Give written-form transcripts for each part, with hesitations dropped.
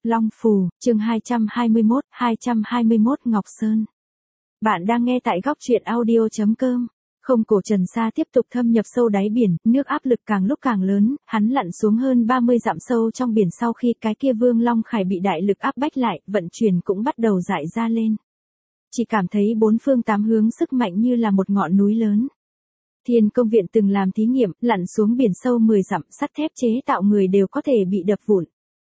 Long Phù, chương 221 Ngọc Sơn. Bạn đang nghe tại góc truyện audio.com. Không, Cổ Trần Sa tiếp tục thâm nhập sâu đáy biển, nước áp lực càng lúc càng lớn, hắn lặn xuống hơn 30 dặm sâu trong biển sau khi cái kia Vương Long Khải bị đại lực áp bách lại, vận chuyển cũng bắt đầu dại ra lên. Chỉ cảm thấy bốn phương tám hướng sức mạnh như là một ngọn núi lớn. Thiên Công Viện từng làm thí nghiệm, lặn xuống biển sâu 10 dặm, sắt thép chế tạo người đều có thể bị đập vụn.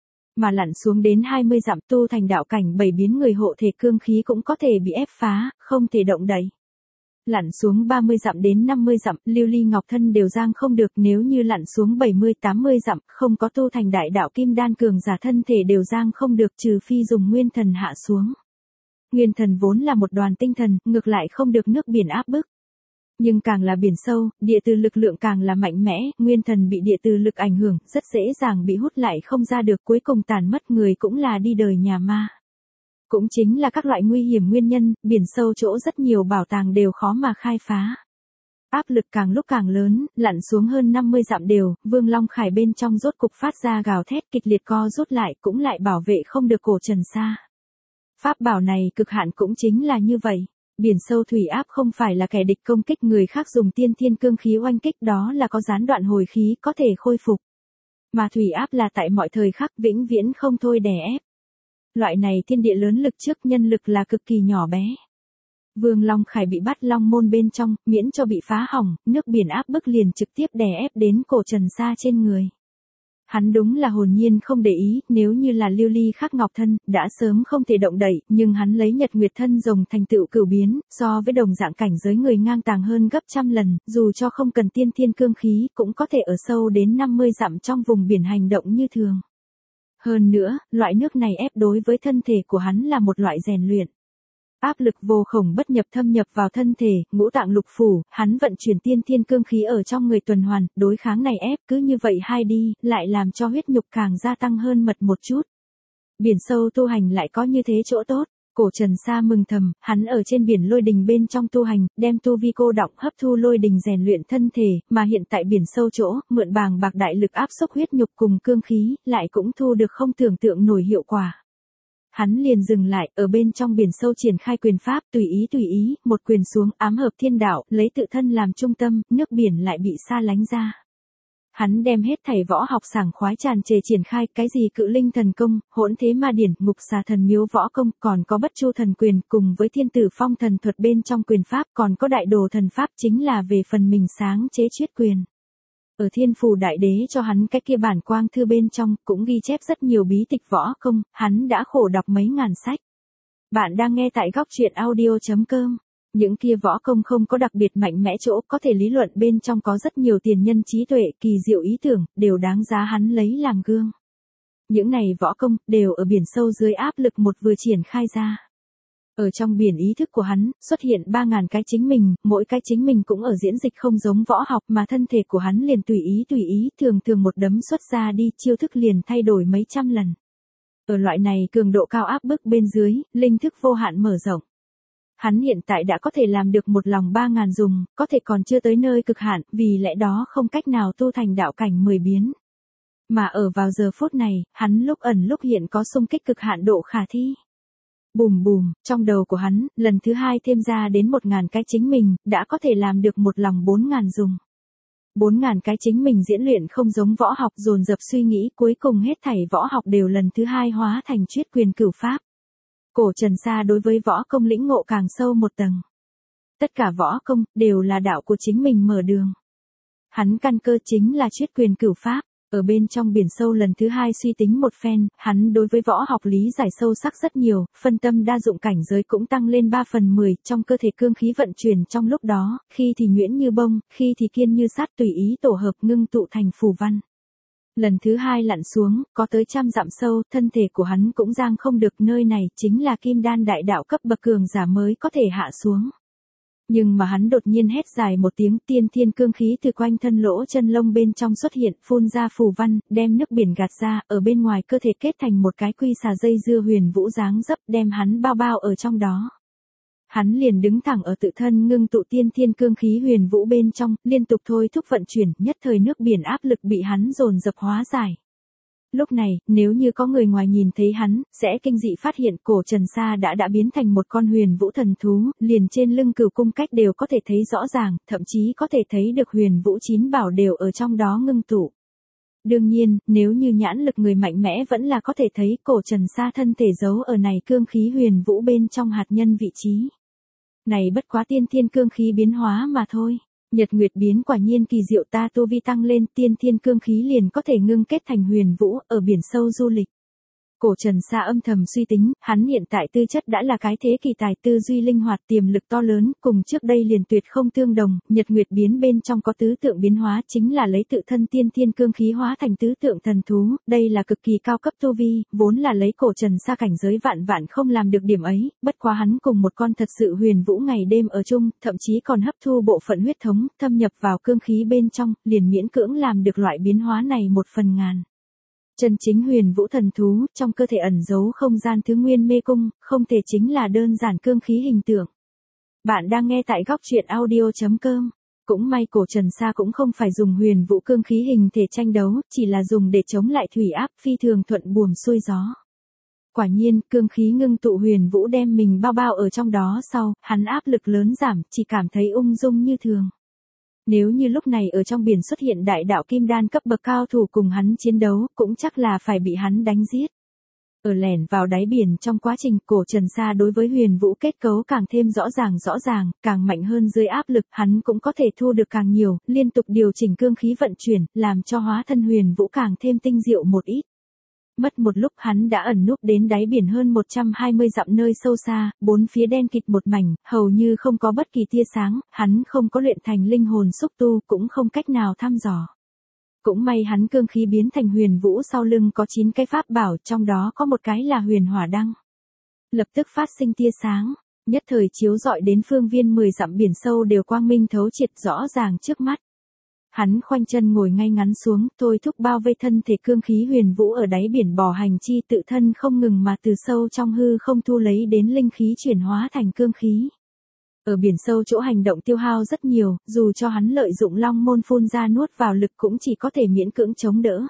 Mà lặn xuống đến 20 dặm tu thành đạo cảnh 7 biến người hộ thể cương khí cũng có thể bị ép phá, không thể động đậy. Lặn xuống 30 dặm đến 50 dặm, lưu ly ngọc thân đều giang không được, nếu như lặn xuống 70-80 dặm, không có tu thành đại đạo kim đan cường giả thân thể đều giang không được, trừ phi dùng nguyên thần hạ xuống. Nguyên thần vốn là một đoàn tinh thần, ngược lại không được nước biển áp bức. Nhưng càng là biển sâu, địa từ lực lượng càng là mạnh mẽ, nguyên thần bị địa từ lực ảnh hưởng, rất dễ dàng bị hút lại không ra được, cuối cùng tàn mất người cũng là đi đời nhà ma. Cũng chính là các loại nguy hiểm nguyên nhân, biển sâu chỗ rất nhiều bảo tàng đều khó mà khai phá. Áp lực càng lúc càng lớn, lặn xuống hơn 50 dặm đều, Vương Long Khải bên trong rốt cục phát ra gào thét kịch liệt co rút lại, cũng lại bảo vệ không được Cổ Trần Sa. Pháp bảo này cực hạn cũng chính là như vậy. Biển sâu thủy áp không phải là kẻ địch công kích người khác dùng tiên thiên cương khí oanh kích, đó là có gián đoạn hồi khí có thể khôi phục. Mà thủy áp là tại mọi thời khắc vĩnh viễn không thôi đè ép. Loại này thiên địa lớn lực trước nhân lực là cực kỳ nhỏ bé. Vương Long Khải bị bắt long môn bên trong, miễn cho bị phá hỏng, nước biển áp bức liền trực tiếp đè ép đến Cổ Trần Sa trên người. Hắn đúng là hồn nhiên không để ý, nếu như là lưu ly khắc ngọc thân, đã sớm không thể động đậy, nhưng hắn lấy nhật nguyệt thân rồng thành tựu cửu biến, so với đồng dạng cảnh giới người ngang tàng hơn gấp trăm lần, dù cho không cần tiên thiên cương khí, cũng có thể ở sâu đến 50 dặm trong vùng biển hành động như thường. Hơn nữa, loại nước này ép đối với thân thể của hắn là một loại rèn luyện. Áp lực vô khổng bất nhập thâm nhập vào thân thể, ngũ tạng lục phủ, hắn vận chuyển tiên thiên cương khí ở trong người tuần hoàn, đối kháng này ép, cứ như vậy hai đi, lại làm cho huyết nhục càng gia tăng hơn mật một chút. Biển sâu tu hành lại có như thế chỗ tốt. Cổ Trần Sa mừng thầm, hắn ở trên biển lôi đình bên trong tu hành, đem tu vi cô đọng hấp thu lôi đình rèn luyện thân thể, mà hiện tại biển sâu chỗ, mượn bàng bạc đại lực áp xúc huyết nhục cùng cương khí, lại cũng thu được không tưởng tượng nổi hiệu quả. Hắn liền dừng lại, ở bên trong biển sâu triển khai quyền pháp, tùy ý, một quyền xuống, ám hợp thiên đạo, lấy tự thân làm trung tâm, nước biển lại bị xa lánh ra. Hắn đem hết thảy võ học sảng khoái tràn trề triển khai, cái gì cự linh thần công, hỗn thế ma điển, ngục xà thần miếu võ công, còn có bất chu thần quyền, cùng với thiên tử phong thần thuật bên trong quyền pháp, còn có đại đồ thần pháp chính là về phần mình sáng chế chuyết quyền. Ở Thiên Phù Đại Đế cho hắn cái kia bản quang thư bên trong, cũng ghi chép rất nhiều bí tịch võ công, hắn đã khổ đọc mấy ngàn sách. Bạn đang nghe tại góc truyện audio.com. Những kia võ công không có đặc biệt mạnh mẽ chỗ, có thể lý luận bên trong có rất nhiều tiền nhân trí tuệ, kỳ diệu ý tưởng, đều đáng giá hắn lấy làm gương. Những này võ công, đều ở biển sâu dưới áp lực một vừa triển khai ra. Ở trong biển ý thức của hắn, xuất hiện 3.000 cái chính mình, mỗi cái chính mình cũng ở diễn dịch không giống võ học, mà thân thể của hắn liền tùy ý, thường một đấm xuất ra đi, chiêu thức liền thay đổi mấy trăm lần. Ở loại này cường độ cao áp bức bên dưới, linh thức vô hạn mở rộng. Hắn hiện tại đã có thể làm được một lòng 3.000 dùng, có thể còn chưa tới nơi cực hạn, vì lẽ đó không cách nào tu thành đạo cảnh 10 biến. Mà ở vào giờ phút này, hắn lúc ẩn lúc hiện có xung kích cực hạn độ khả thi. Bùm bùm, trong đầu của hắn, lần thứ hai thêm ra đến 1.000 cái chính mình, đã có thể làm được một lòng 4.000 dùng. 4.000 cái chính mình diễn luyện không giống võ học, dồn dập suy nghĩ, cuối cùng hết thảy võ học đều lần thứ hai hóa thành chuyết quyền cửu pháp. Cổ Trần Sa đối với võ công lĩnh ngộ càng sâu một tầng. Tất cả võ công, đều là đạo của chính mình mở đường. Hắn căn cơ chính là chuyết quyền cửu pháp. Ở bên trong biển sâu lần thứ hai suy tính một phen, hắn đối với võ học lý giải sâu sắc rất nhiều, phân tâm đa dụng cảnh giới cũng tăng lên 3/10, trong cơ thể cương khí vận chuyển trong lúc đó, khi thì nhuyễn như bông, khi thì kiên như sắt, tùy ý tổ hợp ngưng tụ thành phù văn. Lần thứ hai lặn xuống, có tới 100 dặm sâu, thân thể của hắn cũng giang không được, nơi này chính là kim đan đại đạo cấp bậc cường giả mới có thể hạ xuống. Nhưng mà hắn đột nhiên hét dài một tiếng, tiên thiên cương khí từ quanh thân lỗ chân lông bên trong xuất hiện, phun ra phù văn, đem nước biển gạt ra, ở bên ngoài cơ thể kết thành một cái quy xà dây dưa huyền vũ dáng dấp, đem hắn bao ở trong đó. Hắn liền đứng thẳng ở tự thân ngưng tụ tiên thiên cương khí huyền vũ bên trong, liên tục thôi thúc vận chuyển, nhất thời nước biển áp lực bị hắn dồn dập hóa giải. Lúc này, nếu như có người ngoài nhìn thấy hắn, sẽ kinh dị phát hiện cổ Trần Sa đã biến thành một con huyền vũ thần thú, liền trên lưng cửu cung cách đều có thể thấy rõ ràng, thậm chí có thể thấy được huyền vũ chín bảo đều ở trong đó ngưng tụ. Đương nhiên, nếu như nhãn lực người mạnh mẽ vẫn là có thể thấy cổ Trần Sa thân thể giấu ở này cương khí huyền vũ bên trong hạt nhân vị trí. Này bất quá tiên thiên cương khí biến hóa mà thôi. Nhật nguyệt biến quả nhiên kỳ diệu, ta tu vi tăng lên, tiên thiên cương khí liền có thể ngưng kết thành huyền vũ, ở biển sâu du lịch. Cổ Trần Sa âm thầm suy tính, hắn hiện tại tư chất đã là cái thế kỳ tài, tư duy linh hoạt, tiềm lực to lớn, cùng trước đây liền tuyệt không tương đồng, nhật nguyệt biến bên trong có tứ tượng biến hóa, chính là lấy tự thân tiên thiên cương khí hóa thành tứ tượng thần thú, đây là cực kỳ cao cấp tu vi, vốn là lấy cổ Trần Sa cảnh giới vạn vạn không làm được điểm ấy, bất quá hắn cùng một con thật sự huyền vũ ngày đêm ở chung, thậm chí còn hấp thu bộ phận huyết thống, thâm nhập vào cương khí bên trong, liền miễn cưỡng làm được loại biến hóa này 1/1000. Chân chính huyền vũ thần thú, trong cơ thể ẩn giấu không gian thứ nguyên mê cung, không thể chính là đơn giản cương khí hình tượng. Bạn đang nghe tại góc truyện audio.com. Cũng may cổ Trần Sa cũng không phải dùng huyền vũ cương khí hình thể tranh đấu, chỉ là dùng để chống lại thủy áp, phi thường thuận buồm xuôi gió. Quả nhiên, cương khí ngưng tụ huyền vũ đem mình bao bao ở trong đó sau, hắn áp lực lớn giảm, chỉ cảm thấy ung dung như thường. Nếu như lúc này ở trong biển xuất hiện đại đạo kim đan cấp bậc cao thủ cùng hắn chiến đấu, cũng chắc là phải bị hắn đánh giết. Ở lẻn vào đáy biển trong quá trình, cổ Trần Sa đối với huyền vũ kết cấu càng thêm rõ ràng, càng mạnh hơn dưới áp lực, hắn cũng có thể thu được càng nhiều, liên tục điều chỉnh cương khí vận chuyển, làm cho hóa thân huyền vũ càng thêm tinh diệu một ít. Mất một lúc hắn đã ẩn núp đến đáy biển hơn 120 dặm nơi sâu xa, bốn phía đen kịt một mảnh, hầu như không có bất kỳ tia sáng, hắn không có luyện thành linh hồn xúc tu, cũng không cách nào thăm dò. Cũng may hắn cương khí biến thành huyền vũ sau lưng có 9 cái pháp bảo, trong đó có một cái là huyền hỏa đăng. Lập tức phát sinh tia sáng, nhất thời chiếu rọi đến phương viên 10 dặm biển sâu đều quang minh thấu triệt rõ ràng trước mắt. Hắn khoanh chân ngồi ngay ngắn xuống, thôi thúc bao vây thân thể cương khí huyền vũ ở đáy biển bò hành chi, tự thân không ngừng mà từ sâu trong hư không thu lấy đến linh khí chuyển hóa thành cương khí. Ở biển sâu chỗ hành động tiêu hao rất nhiều, dù cho hắn lợi dụng long môn phun ra nuốt vào lực cũng chỉ có thể miễn cưỡng chống đỡ.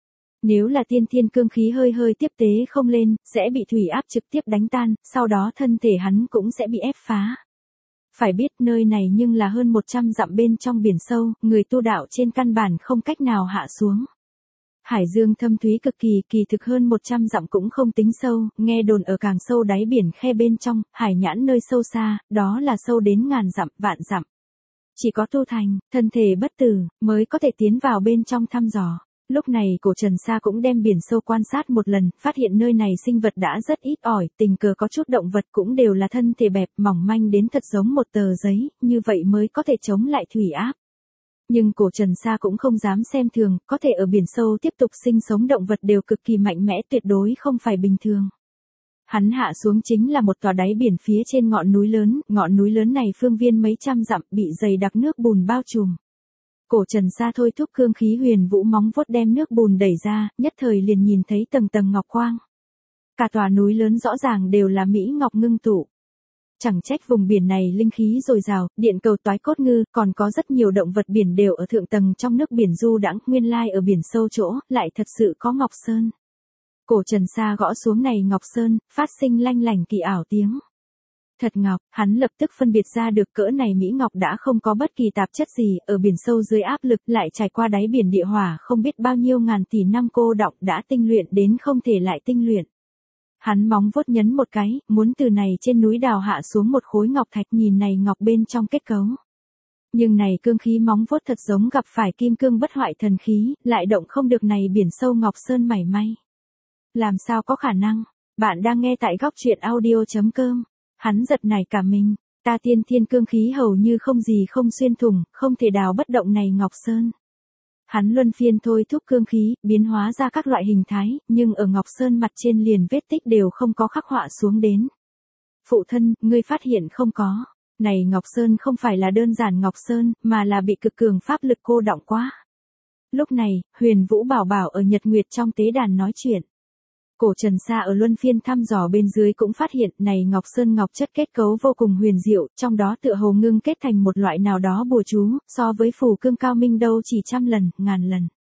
Nếu là tiên thiên cương khí hơi tiếp tế không lên, sẽ bị thủy áp trực tiếp đánh tan, sau đó thân thể hắn cũng sẽ bị ép phá. Phải biết nơi này nhưng là hơn 100 dặm bên trong biển sâu, người tu đạo trên căn bản không cách nào hạ xuống. Hải dương thâm thúy cực kỳ thực hơn 100 dặm cũng không tính sâu, nghe đồn ở càng sâu đáy biển khe bên trong, hải nhãn nơi sâu xa, đó là sâu đến ngàn dặm, vạn dặm. Chỉ có tu thành, thân thể bất tử, mới có thể tiến vào bên trong thăm dò. Lúc này cổ Trần Sa cũng đem biển sâu quan sát một lần, phát hiện nơi này sinh vật đã rất ít ỏi, tình cờ có chút động vật cũng đều là thân thể bẹp mỏng manh đến thật giống một tờ giấy, như vậy mới có thể chống lại thủy áp. Nhưng cổ Trần Sa cũng không dám xem thường, có thể ở biển sâu tiếp tục sinh sống động vật đều cực kỳ mạnh mẽ, tuyệt đối không phải bình thường. Hắn hạ xuống chính là một tòa đáy biển phía trên ngọn núi lớn này phương viên mấy trăm dặm bị dày đặc nước bùn bao trùm. Cổ Trần Sa thôi thúc cương khí huyền vũ móng vuốt đem nước bùn đẩy ra, nhất thời liền nhìn thấy tầng tầng ngọc quang. Cả tòa núi lớn rõ ràng đều là mỹ ngọc ngưng tụ. Chẳng trách vùng biển này linh khí dồi dào, điện cầu toái cốt ngư, còn có rất nhiều động vật biển đều ở thượng tầng trong nước biển du đãng, nguyên lai ở biển sâu chỗ, lại thật sự có ngọc sơn. Cổ Trần Sa gõ xuống này ngọc sơn, phát sinh lanh lảnh kỳ ảo tiếng. Thật ngọc, hắn lập tức phân biệt ra được cỡ này mỹ ngọc đã không có bất kỳ tạp chất gì, ở biển sâu dưới áp lực lại trải qua đáy biển địa hỏa không biết bao nhiêu ngàn tỷ năm cô đọng đã tinh luyện đến không thể lại tinh luyện. Hắn móng vuốt nhấn một cái, muốn từ này trên núi đào hạ xuống một khối ngọc thạch, nhìn này ngọc bên trong kết cấu. Nhưng này cương khí móng vuốt thật giống gặp phải kim cương bất hoại thần khí, lại động không được này biển sâu ngọc sơn mảy may. Làm sao có khả năng? Bạn đang nghe tại góc truyện audio.com. Hắn giật nảy cả mình, ta tiên thiên cương khí hầu như không gì không xuyên thủng, không thể đào bất động này ngọc sơn. Hắn luân phiên thôi thúc cương khí, biến hóa ra các loại hình thái, nhưng ở ngọc sơn mặt trên liền vết tích đều không có khắc họa xuống đến. Phụ thân, ngươi phát hiện không có, này ngọc sơn không phải là đơn giản ngọc sơn, mà là bị cực cường pháp lực cô đọng quá. Lúc này, Huyền Vũ Bảo Bảo ở Nhật Nguyệt trong tế đàn nói chuyện. Cổ Trần Sa ở luân phiên thăm dò bên dưới cũng phát hiện này ngọc sơn ngọc chất kết cấu vô cùng huyền diệu, trong đó tựa hồ ngưng kết thành một loại nào đó bùa chú, so với phù cương cao minh đâu chỉ trăm lần, ngàn lần.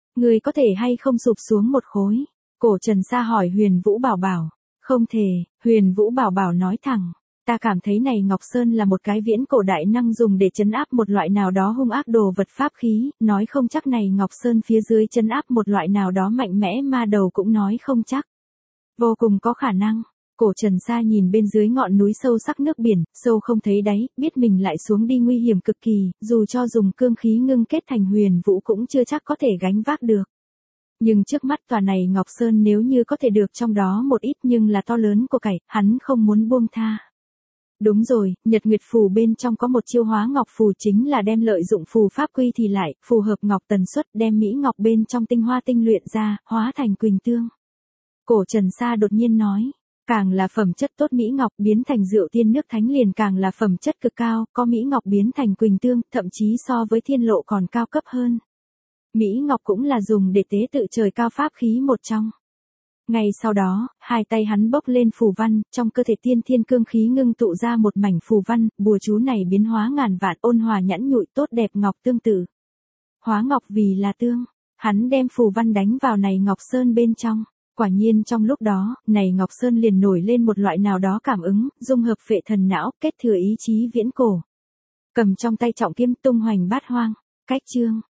Người có thể hay không sụp xuống một khối? Cổ Trần Sa hỏi Huyền Vũ Bảo Bảo. Không thể, Huyền Vũ Bảo Bảo nói thẳng. Ta cảm thấy này Ngọc Sơn là một cái viễn cổ đại năng dùng để trấn áp một loại nào đó hung ác đồ vật pháp khí, nói không chắc này Ngọc Sơn phía dưới trấn áp một loại nào đó mạnh mẽ ma đầu cũng nói không chắc. Vô cùng có khả năng. Cổ Trần Sa nhìn bên dưới ngọn núi sâu sắc nước biển, sâu không thấy đáy, biết mình lại xuống đi nguy hiểm cực kỳ, dù cho dùng cương khí ngưng kết thành huyền vũ cũng chưa chắc có thể gánh vác được. Nhưng trước mắt tòa này Ngọc Sơn nếu như có thể được trong đó một ít nhưng là to lớn của cải, hắn không muốn buông tha. Đúng rồi, Nhật Nguyệt Phù bên trong có một chiêu hóa ngọc phù chính là đem lợi dụng phù pháp quy thì lại, phù hợp ngọc tần suất đem mỹ ngọc bên trong tinh hoa tinh luyện ra, hóa thành quỳnh tương. Cổ Trần Sa đột nhiên nói, càng là phẩm chất tốt mỹ ngọc biến thành rượu tiên nước thánh liền càng là phẩm chất cực cao, có mỹ ngọc biến thành quỳnh tương, thậm chí so với thiên lộ còn cao cấp hơn. Mỹ ngọc cũng là dùng để tế tự trời cao pháp khí một trong. Ngay sau đó, hai tay hắn bốc lên phù văn, trong cơ thể tiên thiên cương khí ngưng tụ ra một mảnh phù văn, bùa chú này biến hóa ngàn vạn ôn hòa nhẵn nhụi tốt đẹp ngọc tương tự. Hóa ngọc vì là tương, hắn đem phù văn đánh vào này Ngọc Sơn bên trong. Quả nhiên trong lúc đó, này Ngọc Sơn liền nổi lên một loại nào đó cảm ứng, dung hợp phệ thần não, kết thừa ý chí viễn cổ. Cầm trong tay trọng kiếm tung hoành bát hoang. Cách chương